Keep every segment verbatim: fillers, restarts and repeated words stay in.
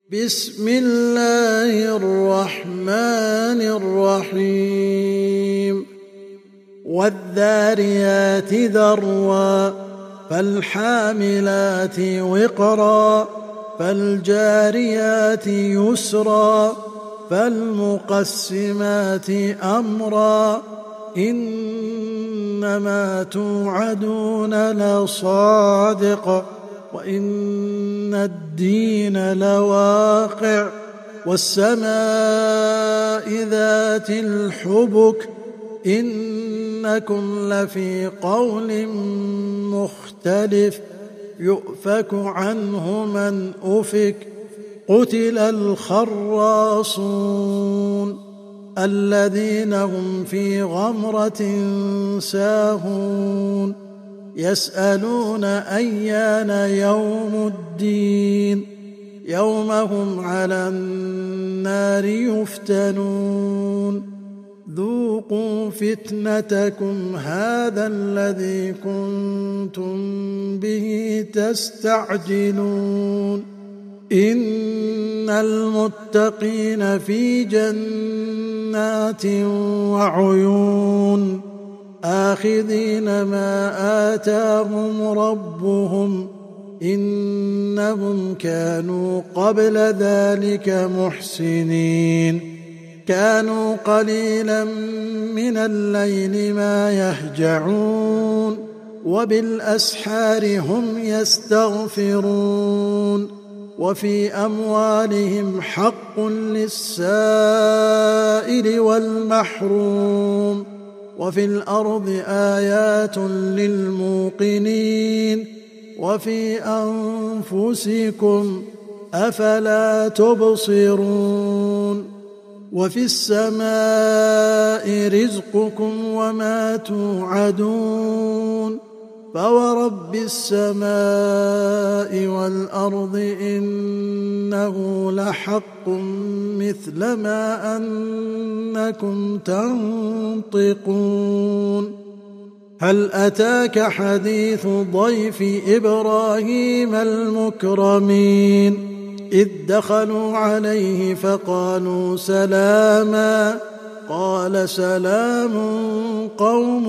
بسم الله الرحمن الرحيم والذاريات ذروا فالحاملات وقرا فالجاريات يسرا فالمقسمات أمرا إنما توعدون لصادق وإن الدين لواقع والسماء ذات الحبك إنكم لفي قول مختلف يؤفك عنه من أفك قتل الخراصون الذين هم في غمرة ساهون يسألون أيان يوم الدين يوم هم على النار يفتنون ذوقوا فتنتكم هذا الذي كنتم به تستعجلون إن المتقين في جنات وعيون آخذين ما آتاهم ربهم إنهم كانوا قبل ذلك محسنين كانوا قليلا من الليل ما يهجعون وبالأسحار هم يستغفرون وفي أموالهم حق للسائل والمحروم وفي الأرض آيات للموقنين وفي أنفسكم أفلا تبصرون وفي السماء رزقكم وما توعدون فورب السماء والأرض إنه لحق مثل ما أنكم تنطقون هل أتاك حديث ضيف إبراهيم المكرمين إذ دخلوا عليه فقالوا سلاما قال سلام قوم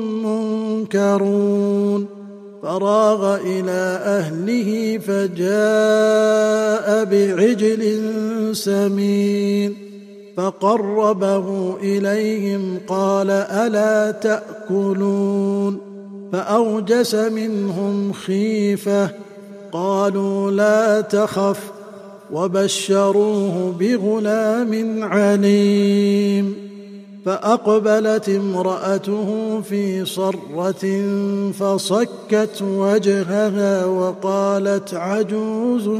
منكرون فراغ إلى أهله فجاء بعجل سمين فقربه إليهم قال ألا تأكلون فأوجس منهم خيفة قالوا لا تخف وبشروه بغلام عليم فأقبلت امرأته في صرة فصكت وجهها وقالت عجوز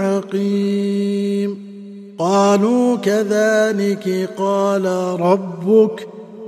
عقيم قالوا كذلك قال ربك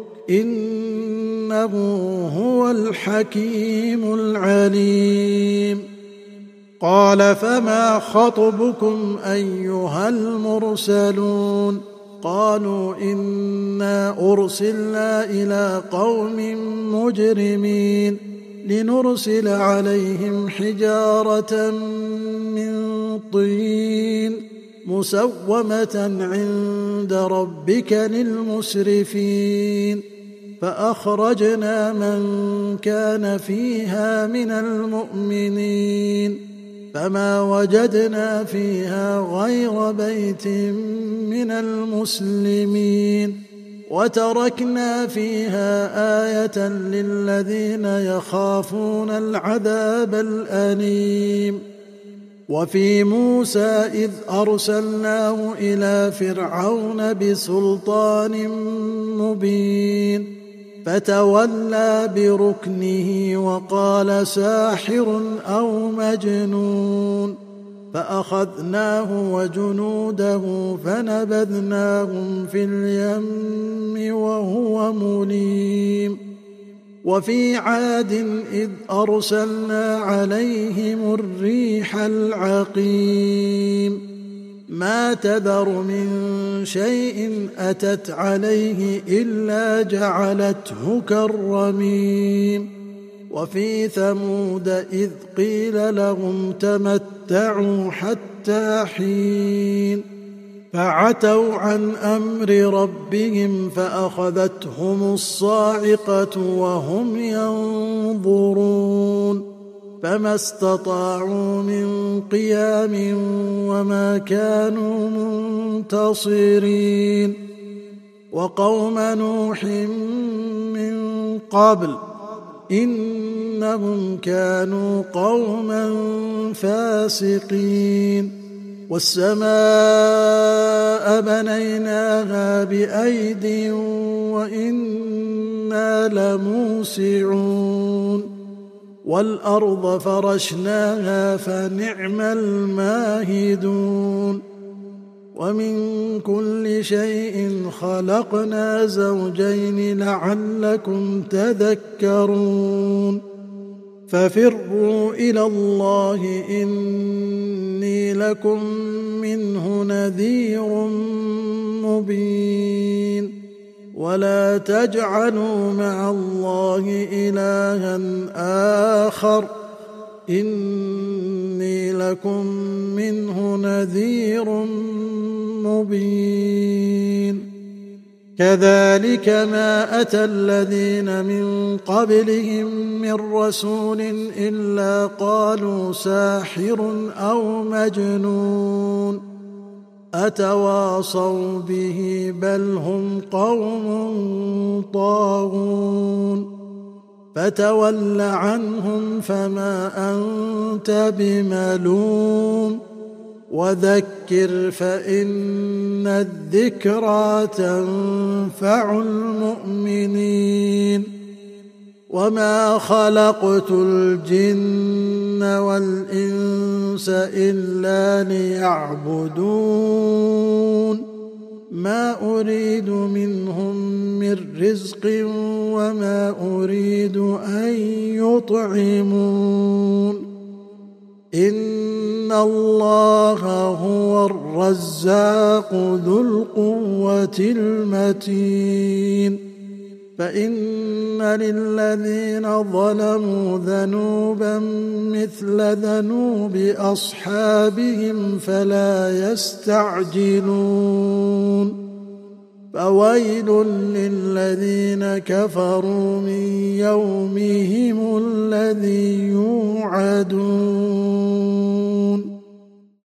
إنه هو الحكيم العليم قال فما خطبكم أيها المرسلون قالوا إنا أرسلنا إلى قوم مجرمين لنرسل عليهم حجارة من طين مسومة عند ربك للمسرفين فأخرجنا من كان فيها من المؤمنين فما وجدنا فيها غير بيت من المسلمين وتركنا فيها آية للذين يخافون العذاب الأليم وفي موسى إذ أرسلناه إلى فرعون بسلطان مبين فتولى بركنه وقال ساحر أو مجنون فأخذناه وجنوده فنبذناهم في اليم وهو مليم وفي عاد إذ أرسلنا عليهم الريح العقيم ما تذر من شيء أتت عليه إلا جعلته كالرميم وفي ثمود إذ قيل لهم تمتعوا حتى حين فعتوا عن أمر ربهم فأخذتهم الصاعقة وهم ينظرون فما استطاعوا من قيام وما كانوا منتصرين وقوم نوح من قبل إنهم كانوا قوما فاسقين والسماء بنيناها بأيد وإنا لموسعون والأرض فرشناها فنعم الماهدون ومن كل شيء خلقنا زوجين لعلكم تذكرون ففروا إلى الله إني لكم منه نذير مبين ولا تجعلوا مع الله إلها آخر إني لكم منه نذير مبين كذلك ما أتى الذين من قبلهم من رسول إلا قالوا ساحر أو مجنون أتواصوا به بل هم قوم طاغون فتول عنهم فما أنت بملوم وذكر فإن الذكرى تنفع المؤمنين وما خلقت الجن والإنس إلا ليعبدون ما أريد منهم من رزق وما أريد أن يطعمون إن الله هو الرزاق ذو القوة المتين فإن للذين ظلموا ذنوبا مثل ذنوب أصحابهم فلا يستعجلون فويل للذين كفروا من يومهم الذي يوعدون